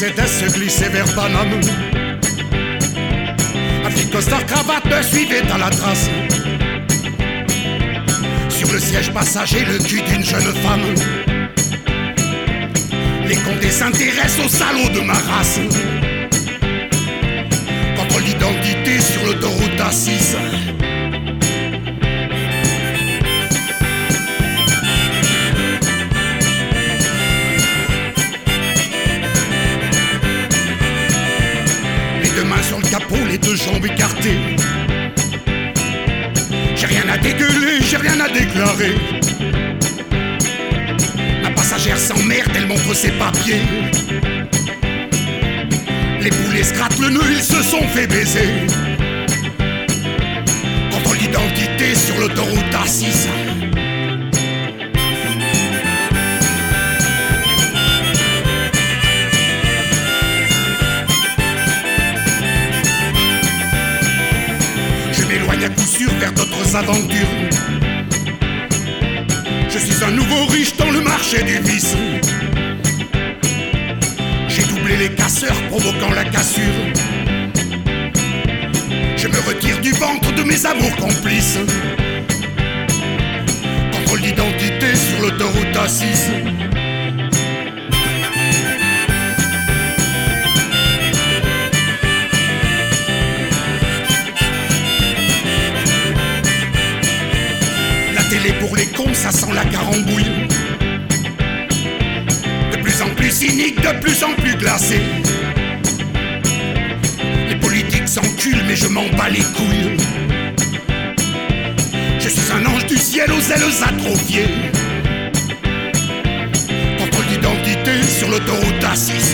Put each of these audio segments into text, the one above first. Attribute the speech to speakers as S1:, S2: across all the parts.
S1: Mercedes se glissait vers Paname. Un petit costard cravate me suivait à la trace. Sur le siège passager, le cul d'une jeune femme. Les condés s'intéressent au salaud de ma race. Contre l'identité sur l'autoroute A6. Les deux mains sur le capot, les deux jambes écartées. J'ai rien à dégueuler, j'ai rien à déclarer. Ma passagère s'emmerde, elle montre ses papiers. Les poulets se grattent le nœud, ils se sont fait baiser. Contre l'identité sur l'autoroute A6. Je m'éloigne à coup sûr vers d'autres aventures. Je suis un nouveau riche dans le marché du vice. J'ai doublé les casseurs provoquant la cassure. Je me retire du ventre de mes amours complices. Contre l'identité sur l'autoroute A6. La télé pour les cons, ça sent la carambouille. De plus en plus cynique, de plus en plus glacé. Les politiques s'enculent, mais je m'en bats les couilles. Je suis un ange du ciel aux ailes atrophiées. Contre l'identité sur l'autoroute A6.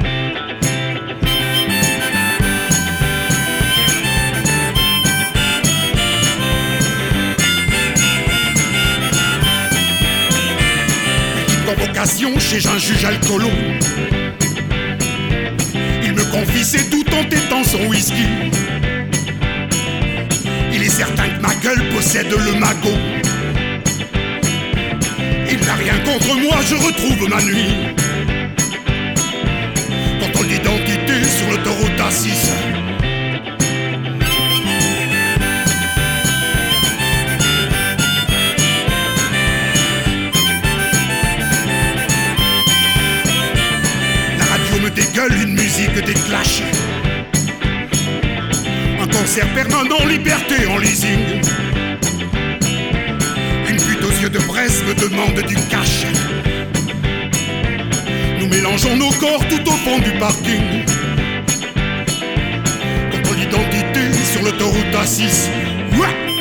S1: Convocation chez un juge alcoolo. Il me confie ses doutes en tétant son whisky. Il est certain que ma gueule possède le magot. Il n'a rien contre moi, je retrouve ma nuit. Contre l'identité sur l'autoroute A6. Me dégueule une musique des Clash. Un concert permanent, liberté en leasing. Une pute aux yeux de braise me demande du cash. Nous mélangeons nos corps tout au fond du parking. Contre l'identité sur l'autoroute A6. Ouais.